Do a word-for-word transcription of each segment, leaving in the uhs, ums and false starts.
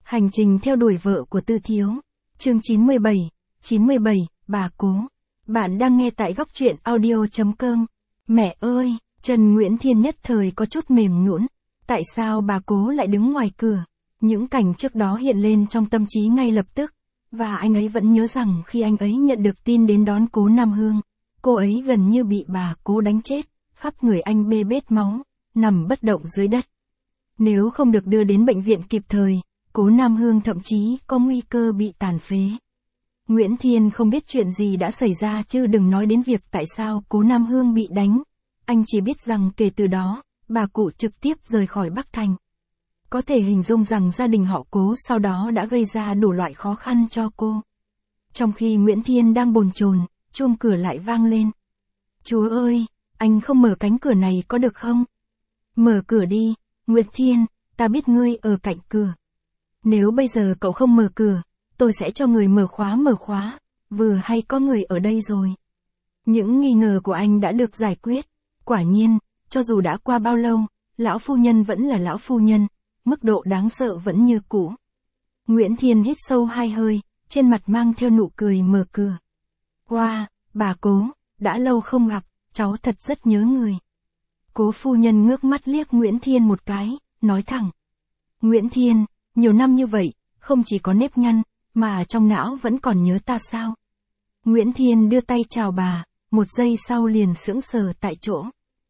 Hành trình theo đuổi vợ của Tư Thiếu. Chương chín mươi bảy, chín mươi bảy, bà Cố. Bạn đang nghe tại góc truyện audio chấm com. Mẹ ơi, Trần Nguyễn Thiên nhất thời có chút mềm nhũn. Tại sao bà Cố lại đứng ngoài cửa? Những cảnh trước đó hiện lên trong tâm trí ngay lập tức. Và anh ấy vẫn nhớ rằng khi anh ấy nhận được tin đến đón Cố Nam Hương, cô ấy gần như bị bà Cố đánh chết, khắp người anh bê bết máu, nằm bất động dưới đất. Nếu không được đưa đến bệnh viện kịp thời, Cố Nam Hương thậm chí có nguy cơ bị tàn phế. Nguyễn Thiên không biết chuyện gì đã xảy ra chứ đừng nói đến việc tại sao Cố Nam Hương bị đánh. Anh chỉ biết rằng kể từ đó, bà cụ trực tiếp rời khỏi Bắc Thành. Có thể hình dung rằng gia đình họ Cố sau đó đã gây ra đủ loại khó khăn cho cô. Trong khi Nguyễn Thiên đang bồn chồn, chuông cửa lại vang lên. Chúa ơi, anh không mở cánh cửa này có được không? Mở cửa đi, Nguyễn Thiên, ta biết ngươi ở cạnh cửa. Nếu bây giờ cậu không mở cửa, tôi sẽ cho người mở khóa mở khóa, vừa hay có người ở đây rồi. Những nghi ngờ của anh đã được giải quyết. Quả nhiên, cho dù đã qua bao lâu, lão phu nhân vẫn là lão phu nhân, mức độ đáng sợ vẫn như cũ. Nguyễn Thiên hít sâu hai hơi, trên mặt mang theo nụ cười mở cửa. Wow, bà Cố, đã lâu không gặp, cháu thật rất nhớ người. Cố phu nhân ngước mắt liếc Nguyễn Thiên một cái, nói thẳng. Nguyễn Thiên, nhiều năm như vậy, không chỉ có nếp nhăn, mà trong não vẫn còn nhớ ta sao? Nguyễn Thiên đưa tay chào bà, một giây sau liền sững sờ tại chỗ.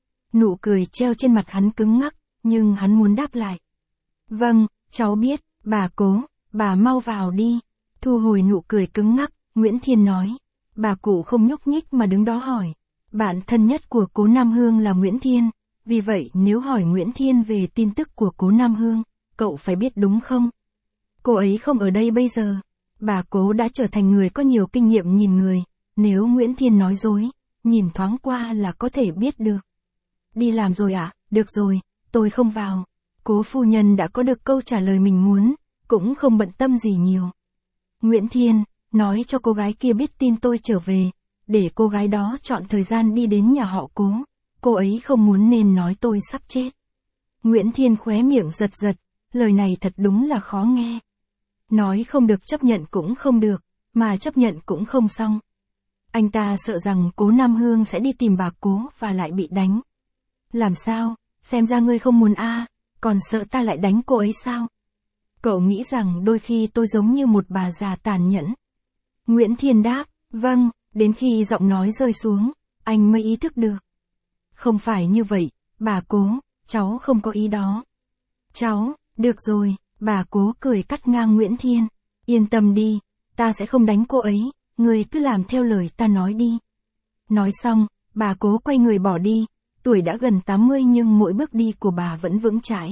Nụ cười treo trên mặt hắn cứng ngắc, nhưng hắn muốn đáp lại. Vâng, cháu biết, bà Cố, bà mau vào đi. Thu hồi nụ cười cứng ngắc, Nguyễn Thiên nói. Bà cụ không nhúc nhích mà đứng đó hỏi. Bạn thân nhất của Cố Nam Hương là Nguyễn Thiên, vì vậy nếu hỏi Nguyễn Thiên về tin tức của Cố Nam Hương, cậu phải biết đúng không? Cô ấy không ở đây bây giờ. Bà Cố đã trở thành người có nhiều kinh nghiệm nhìn người, nếu Nguyễn Thiên nói dối, nhìn thoáng qua là có thể biết được. Đi làm rồi ạ, à? Được rồi, tôi không vào. Cố phu nhân đã có được câu trả lời mình muốn, cũng không bận tâm gì nhiều. Nguyễn Thiên, nói cho cô gái kia biết tin tôi trở về, để cô gái đó chọn thời gian đi đến nhà họ Cố, cô ấy không muốn nên nói tôi sắp chết. Nguyễn Thiên khóe miệng giật giật, lời này thật đúng là khó nghe. Nói không được chấp nhận cũng không được, mà chấp nhận cũng không xong. Anh ta sợ rằng Cố Nam Hương sẽ đi tìm bà Cố và lại bị đánh. Làm sao, xem ra ngươi không muốn a, à, còn sợ ta lại đánh cô ấy sao? Cậu nghĩ rằng đôi khi tôi giống như một bà già tàn nhẫn. Nguyễn Thiên đáp, vâng, đến khi giọng nói rơi xuống, anh mới ý thức được. Không phải như vậy, bà Cố, cháu không có ý đó. Cháu, được rồi, bà Cố cười cắt ngang Nguyễn Thiên. Yên tâm đi, ta sẽ không đánh cô ấy, người cứ làm theo lời ta nói đi. Nói xong, bà Cố quay người bỏ đi, tuổi đã gần tám mươi nhưng mỗi bước đi của bà vẫn vững chãi.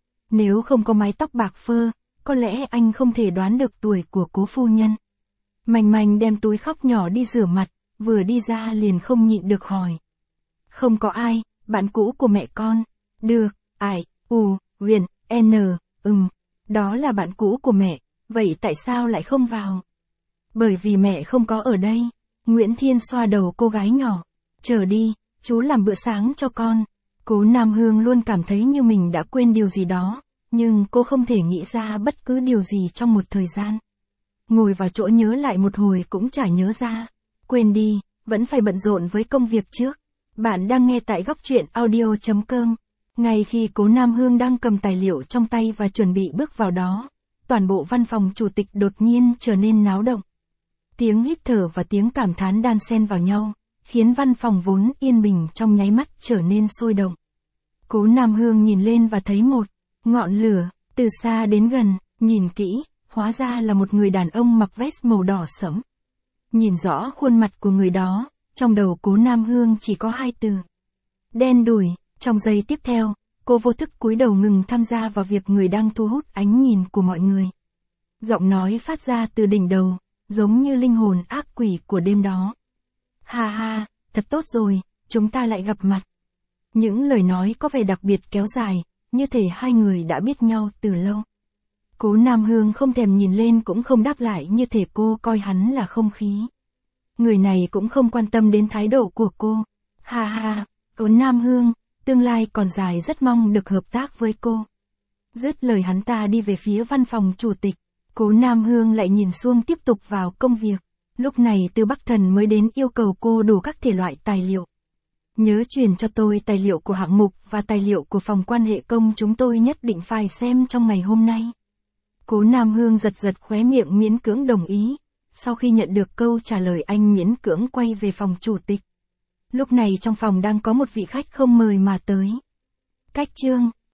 Nếu không có mái tóc bạc phơ, có lẽ anh không thể đoán được tuổi của Cố phu nhân. Mành Mành đem túi khóc nhỏ đi rửa mặt, vừa đi ra liền không nhịn được hỏi. Không có ai, bạn cũ của mẹ con. Được, ải, u, huyền, n, ừm, đó là bạn cũ của mẹ, vậy tại sao lại không vào? Bởi vì mẹ không có ở đây. Nguyễn Thiên xoa đầu cô gái nhỏ. Chờ đi, chú làm bữa sáng cho con. Cố Nam Hương luôn cảm thấy như mình đã quên điều gì đó, nhưng cô không thể nghĩ ra bất cứ điều gì trong một thời gian. Ngồi vào chỗ nhớ lại một hồi cũng chả nhớ ra. Quên đi, vẫn phải bận rộn với công việc trước. Bạn đang nghe tại góc truyện audio chấm com. Ngay khi Cố Nam Hương đang cầm tài liệu trong tay và chuẩn bị bước vào đó, toàn bộ văn phòng chủ tịch đột nhiên trở nên náo động. Tiếng hít thở và tiếng cảm thán đan xen vào nhau, khiến văn phòng vốn yên bình trong nháy mắt trở nên sôi động. Cố Nam Hương nhìn lên và thấy một ngọn lửa, từ xa đến gần, nhìn kỹ, hóa ra là một người đàn ông mặc vest màu đỏ sẫm. Nhìn rõ khuôn mặt của người đó, trong đầu Cố Nam Hương chỉ có hai từ. Đen đủi. Trong giây tiếp theo, cô vô thức cúi đầu ngừng tham gia vào việc người đang thu hút ánh nhìn của mọi người. Giọng nói phát ra từ đỉnh đầu, giống như linh hồn ác quỷ của đêm đó. Ha ha, thật tốt rồi, chúng ta lại gặp mặt. Những lời nói có vẻ đặc biệt kéo dài, như thể hai người đã biết nhau từ lâu. Cố Nam Hương không thèm nhìn lên cũng không đáp lại, như thể cô coi hắn là không khí. Người này cũng không quan tâm đến thái độ của cô. Ha ha, Cố Nam Hương, tương lai còn dài, rất mong được hợp tác với cô. Dứt lời hắn ta đi về phía văn phòng chủ tịch. Cố Nam Hương lại nhìn Xuông tiếp tục vào công việc. Lúc này Tư Bắc Thần mới đến yêu cầu cô đủ các thể loại tài liệu. Nhớ truyền cho tôi tài liệu của hạng mục và tài liệu của phòng quan hệ công, chúng tôi nhất định phải xem trong ngày hôm nay. Cố Nam Hương giật giật khóe miệng miễn cưỡng đồng ý. Sau khi nhận được câu trả lời, anh miễn cưỡng quay về phòng chủ tịch. Lúc này trong phòng đang có một vị khách không mời mà tới. Cách chương